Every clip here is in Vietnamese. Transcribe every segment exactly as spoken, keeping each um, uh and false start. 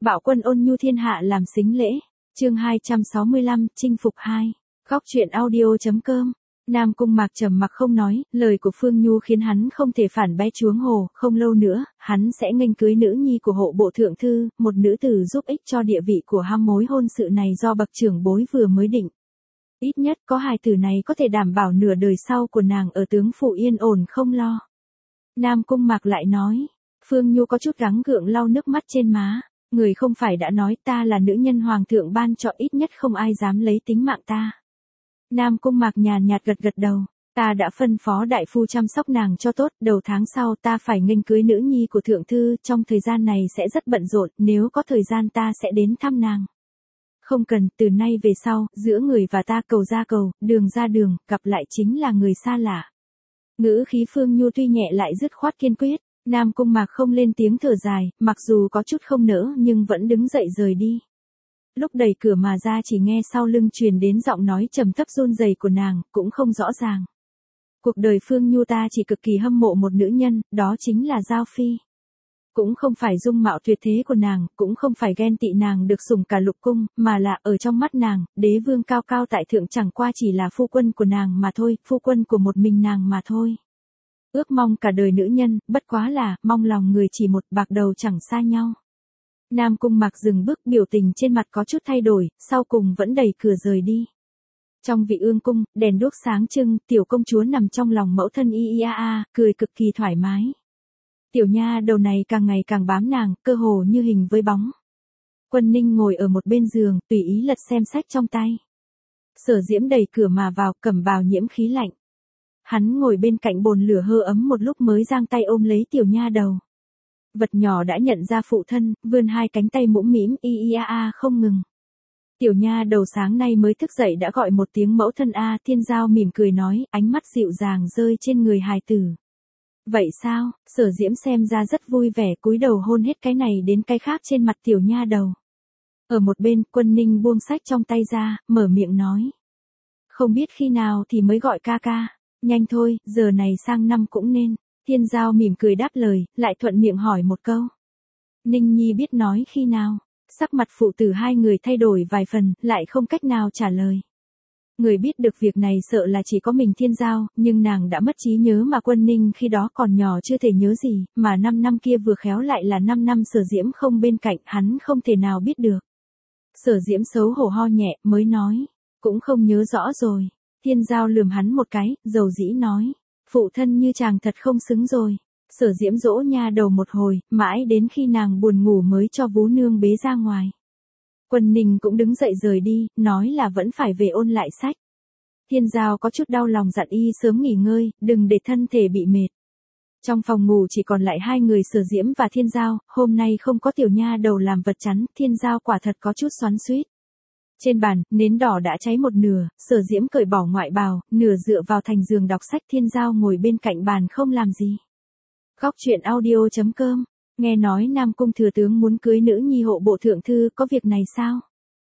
Bạo quân ôn nhu thiên hạ làm sính lễ. Chương hai trăm sáu mươi lăm, chinh phục hai. Góc truyện audio.com. Nam Cung Mạc trầm mặc không nói, lời của Phương Nhu khiến hắn không thể phản bác chuống hồ, không lâu nữa, hắn sẽ nghênh cưới nữ nhi của hộ bộ thượng thư, một nữ tử giúp ích cho địa vị của ham mối hôn sự này do bậc trưởng bối vừa mới định. Ít nhất có hài tử này có thể đảm bảo nửa đời sau của nàng ở tướng phủ yên ổn không lo. Nam Cung Mạc lại nói, Phương Nhu có chút gắng gượng lau nước mắt trên má. Người không phải đã nói ta là nữ nhân hoàng thượng ban cho, ít nhất không ai dám lấy tính mạng ta. Nam Cung Mạc nhàn nhạt gật gật đầu, ta đã phân phó đại phu chăm sóc nàng cho tốt, đầu tháng sau ta phải nghênh cưới nữ nhi của thượng thư, trong thời gian này sẽ rất bận rộn, nếu có thời gian ta sẽ đến thăm nàng. Không cần, từ nay về sau, giữa người và ta cầu ra cầu, đường ra đường, gặp lại chính là người xa lạ. Ngữ khí Phương Nhu tuy nhẹ lại dứt khoát kiên quyết. Nam Cung Mạc không lên tiếng thở dài, mặc dù có chút không nỡ nhưng vẫn đứng dậy rời đi. Lúc đẩy cửa mà ra chỉ nghe sau lưng truyền đến giọng nói trầm thấp run rẩy của nàng, cũng không rõ ràng. Cuộc đời Phương Nhu ta chỉ cực kỳ hâm mộ một nữ nhân, đó chính là Giao Phi. Cũng không phải dung mạo tuyệt thế của nàng, cũng không phải ghen tị nàng được sủng cả lục cung, mà là ở trong mắt nàng, đế vương cao cao tại thượng chẳng qua chỉ là phu quân của nàng mà thôi, phu quân của một mình nàng mà thôi. Ước mong cả đời nữ nhân, bất quá là, mong lòng người chỉ một, bạc đầu chẳng xa nhau. Nam Cung Mạc dừng bước, biểu tình trên mặt có chút thay đổi, sau cùng vẫn đẩy cửa rời đi. Trong vị ương cung, đèn đuốc sáng trưng, tiểu công chúa nằm trong lòng mẫu thân y y a a, cười cực kỳ thoải mái. Tiểu nha đầu này càng ngày càng bám nàng, cơ hồ như hình với bóng. Quân Ninh ngồi ở một bên giường, tùy ý lật xem sách trong tay. Sở Diễm đẩy cửa mà vào, cẩm bào nhiễm khí lạnh. Hắn ngồi bên cạnh bồn lửa hơ ấm một lúc mới giang tay ôm lấy tiểu nha đầu. Vật nhỏ đã nhận ra phụ thân, vươn hai cánh tay mũm mĩm y y a a không ngừng. Tiểu nha đầu sáng nay mới thức dậy đã gọi một tiếng mẫu thân a. Thiên Giao mỉm cười nói, ánh mắt dịu dàng rơi trên người hài tử. Vậy sao? Sở Diễm xem ra rất vui vẻ, cúi đầu hôn hết cái này đến cái khác trên mặt tiểu nha đầu. Ở một bên, Quân Ninh buông sách trong tay ra, mở miệng nói. Không biết khi nào thì mới gọi ca ca. Nhanh thôi, giờ này sang năm cũng nên. Thiên Giao mỉm cười đáp lời, lại thuận miệng hỏi một câu. Ninh Nhi biết nói khi nào. Sắc mặt phụ tử hai người thay đổi vài phần, lại không cách nào trả lời. Người biết được việc này sợ là chỉ có mình Thiên Giao, nhưng nàng đã mất trí nhớ mà Quân Ninh khi đó còn nhỏ chưa thể nhớ gì, mà năm năm kia vừa khéo lại là năm năm Sở Diễm không bên cạnh, hắn không thể nào biết được. Sở Diễm xấu hổ ho nhẹ, mới nói, cũng không nhớ rõ rồi. Thiên Giao lườm hắn một cái, dầu dĩ nói, phụ thân như chàng thật không xứng rồi. Sở Diễm dỗ nha đầu một hồi, mãi đến khi nàng buồn ngủ mới cho Vú Nương bế ra ngoài. Quân Ninh cũng đứng dậy rời đi, nói là vẫn phải về ôn lại sách. Thiên Giao có chút đau lòng dặn y sớm nghỉ ngơi, đừng để thân thể bị mệt. Trong phòng ngủ chỉ còn lại hai người Sở Diễm và Thiên Giao, hôm nay không có tiểu nha đầu làm vật chắn, Thiên Giao quả thật có chút xoắn xuýt. Trên bàn, nến đỏ đã cháy một nửa, Sở Diễm cởi bỏ ngoại bào, nửa dựa vào thành giường đọc sách, Thiên Giao ngồi bên cạnh bàn không làm gì. Góc truyện audio.com. Nghe nói Nam Cung thừa tướng muốn cưới nữ nhi hộ bộ thượng thư, có việc này sao?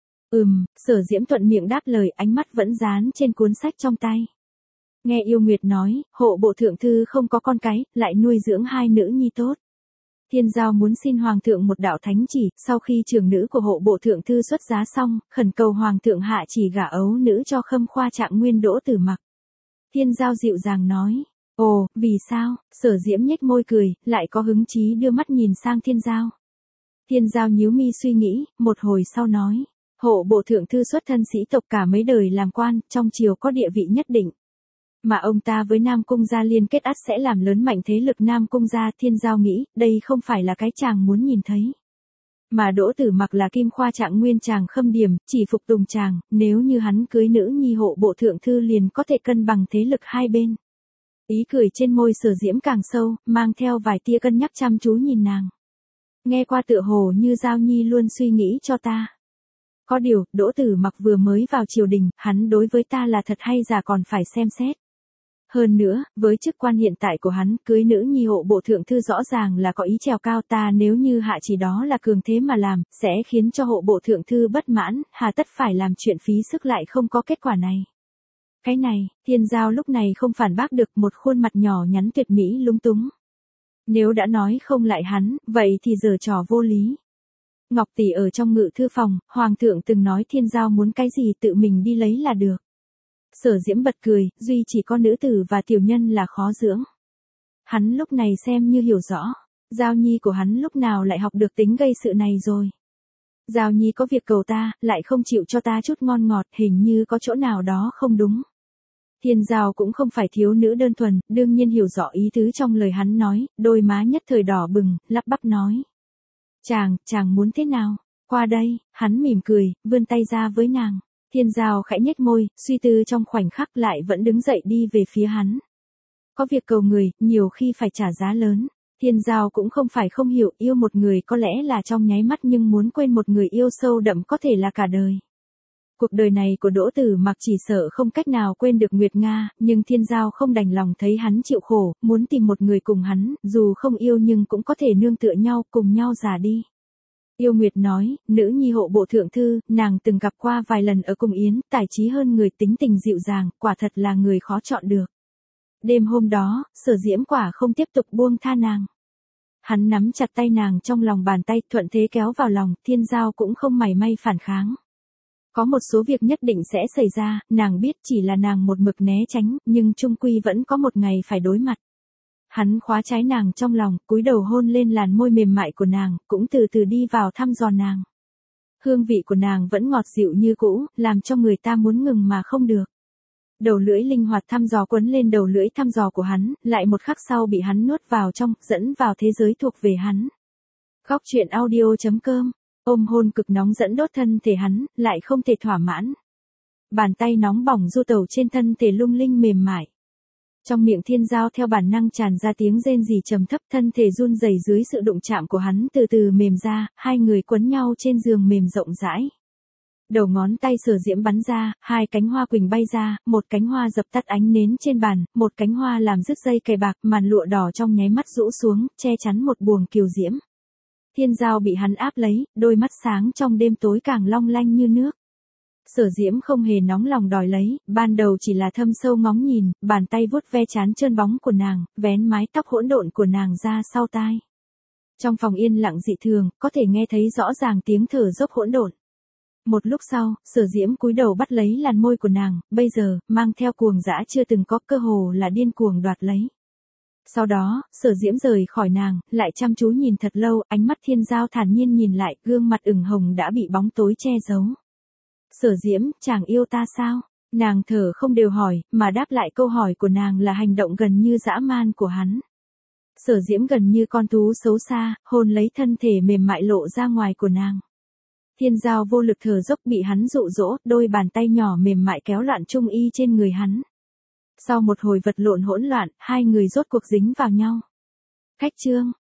Ừm, Sở Diễm thuận miệng đáp lời, ánh mắt vẫn dán trên cuốn sách trong tay. Nghe Yêu Nguyệt nói, hộ bộ thượng thư không có con cái, lại nuôi dưỡng hai nữ nhi tốt. Thiên Giao muốn xin Hoàng thượng một đạo thánh chỉ, sau khi trưởng nữ của hộ bộ thượng thư xuất giá xong, khẩn cầu Hoàng thượng hạ chỉ gả ấu nữ cho Khâm Khoa Trạng Nguyên Đỗ Tử Mặc. Thiên Giao dịu dàng nói, ồ, vì sao? Sở Diễm nhếch môi cười, lại có hứng chí đưa mắt nhìn sang Thiên Giao. Thiên Giao nhíu mi suy nghĩ, một hồi sau nói, hộ bộ thượng thư xuất thân sĩ tộc cả mấy đời làm quan, trong triều có địa vị nhất định. Mà ông ta với Nam Cung gia liên kết ắt sẽ làm lớn mạnh thế lực Nam Cung gia. Thiên Giao nghĩ, đây không phải là cái chàng muốn nhìn thấy. Mà Đỗ Tử Mặc là Kim Khoa Trạng Nguyên chàng khâm điểm, chỉ phục tùng chàng, nếu như hắn cưới nữ nhi hộ bộ thượng thư liền có thể cân bằng thế lực hai bên. Ý cười trên môi Sở Diễm càng sâu, mang theo vài tia cân nhắc chăm chú nhìn nàng. Nghe qua tựa hồ như Giao Nhi luôn suy nghĩ cho ta. Có điều, Đỗ Tử Mặc vừa mới vào triều đình, hắn đối với ta là thật hay giả còn phải xem xét. Hơn nữa, với chức quan hiện tại của hắn, cưới nữ nhi hộ bộ thượng thư rõ ràng là có ý trèo cao ta, nếu như hạ chỉ đó là cường thế mà làm, sẽ khiến cho hộ bộ thượng thư bất mãn, hà tất phải làm chuyện phí sức lại không có kết quả này. Cái này, Thiên Giao lúc này không phản bác được, một khuôn mặt nhỏ nhắn tuyệt mỹ lúng túng. Nếu đã nói không lại hắn, vậy thì giở trò vô lý. Ngọc tỷ ở trong ngự thư phòng, hoàng thượng từng nói Thiên Giao muốn cái gì tự mình đi lấy là được. Sở Diễm bật cười, duy chỉ có nữ tử và tiểu nhân là khó dưỡng. Hắn lúc này xem như hiểu rõ, Giao Nhi của hắn lúc nào lại học được tính gây sự này rồi. Giao Nhi có việc cầu ta, lại không chịu cho ta chút ngon ngọt, hình như có chỗ nào đó không đúng. Thiên Giao cũng không phải thiếu nữ đơn thuần, đương nhiên hiểu rõ ý tứ trong lời hắn nói, đôi má nhất thời đỏ bừng, lắp bắp nói. Chàng, chàng muốn thế nào? Qua đây, hắn mỉm cười, vươn tay ra với nàng. Thiên Giao khẽ nhếch môi, suy tư trong khoảnh khắc lại vẫn đứng dậy đi về phía hắn. Có việc cầu người, nhiều khi phải trả giá lớn. Thiên Giao cũng không phải không hiểu, yêu một người có lẽ là trong nháy mắt nhưng muốn quên một người yêu sâu đậm có thể là cả đời. Cuộc đời này của Đỗ Tử Mặc chỉ sợ không cách nào quên được Nguyệt Nga, nhưng Thiên Giao không đành lòng thấy hắn chịu khổ, muốn tìm một người cùng hắn, dù không yêu nhưng cũng có thể nương tựa nhau, cùng nhau già đi. Yêu Nguyệt nói, nữ nhi hộ bộ thượng thư, nàng từng gặp qua vài lần ở cung yến, tài trí hơn người, tính tình dịu dàng, quả thật là người khó chọn được. Đêm hôm đó, Sở Diễm quả không tiếp tục buông tha nàng. Hắn nắm chặt tay nàng trong lòng bàn tay, thuận thế kéo vào lòng, Thiên Giao cũng không mảy may phản kháng. Có một số việc nhất định sẽ xảy ra, nàng biết chỉ là nàng một mực né tránh, nhưng chung quy vẫn có một ngày phải đối mặt. Hắn khóa trái nàng trong lòng, cúi đầu hôn lên làn môi mềm mại của nàng, cũng từ từ đi vào thăm dò nàng. Hương vị của nàng vẫn ngọt dịu như cũ, làm cho người ta muốn ngừng mà không được. Đầu lưỡi linh hoạt thăm dò quấn lên đầu lưỡi thăm dò của hắn, lại một khắc sau bị hắn nuốt vào trong, dẫn vào thế giới thuộc về hắn. Góc truyện audio chấm com, ôm hôn cực nóng dẫn đốt thân thể hắn, lại không thể thỏa mãn. Bàn tay nóng bỏng du tẩu trên thân thể lung linh mềm mại. Trong miệng Thiên Giao theo bản năng tràn ra tiếng rên rỉ trầm thấp, thân thể run rẩy dưới sự đụng chạm của hắn từ từ mềm ra, hai người quấn nhau trên giường mềm rộng rãi. Đầu ngón tay Sở Diễm bắn ra, hai cánh hoa quỳnh bay ra, một cánh hoa dập tắt ánh nến trên bàn, một cánh hoa làm rứt dây cài bạc, màn lụa đỏ trong nháy mắt rũ xuống, che chắn một buồng kiều diễm. Thiên Giao bị hắn áp lấy, đôi mắt sáng trong đêm tối càng long lanh như nước. Sở Diễm không hề nóng lòng đòi lấy, ban đầu chỉ là thâm sâu ngóng nhìn, bàn tay vuốt ve trán trơn bóng của nàng, vén mái tóc hỗn độn của nàng ra sau tai. Trong phòng yên lặng dị thường, có thể nghe thấy rõ ràng tiếng thở dốc hỗn độn. Một lúc sau, Sở Diễm cúi đầu bắt lấy làn môi của nàng, bây giờ, mang theo cuồng dã chưa từng có, cơ hồ là điên cuồng đoạt lấy. Sau đó, Sở Diễm rời khỏi nàng, lại chăm chú nhìn thật lâu, ánh mắt Thiên Giao thản nhiên nhìn lại, gương mặt ửng hồng đã bị bóng tối che giấu. Sở Diễm, chàng yêu ta sao? Nàng thở không đều hỏi, mà đáp lại câu hỏi của nàng là hành động gần như dã man của hắn. Sở Diễm gần như con thú xấu xa, hôn lấy thân thể mềm mại lộ ra ngoài của nàng. Thiên Giao vô lực thở dốc bị hắn dụ dỗ, đôi bàn tay nhỏ mềm mại kéo loạn trung y trên người hắn. Sau một hồi vật lộn hỗn loạn, hai người rốt cuộc dính vào nhau. Khách chương.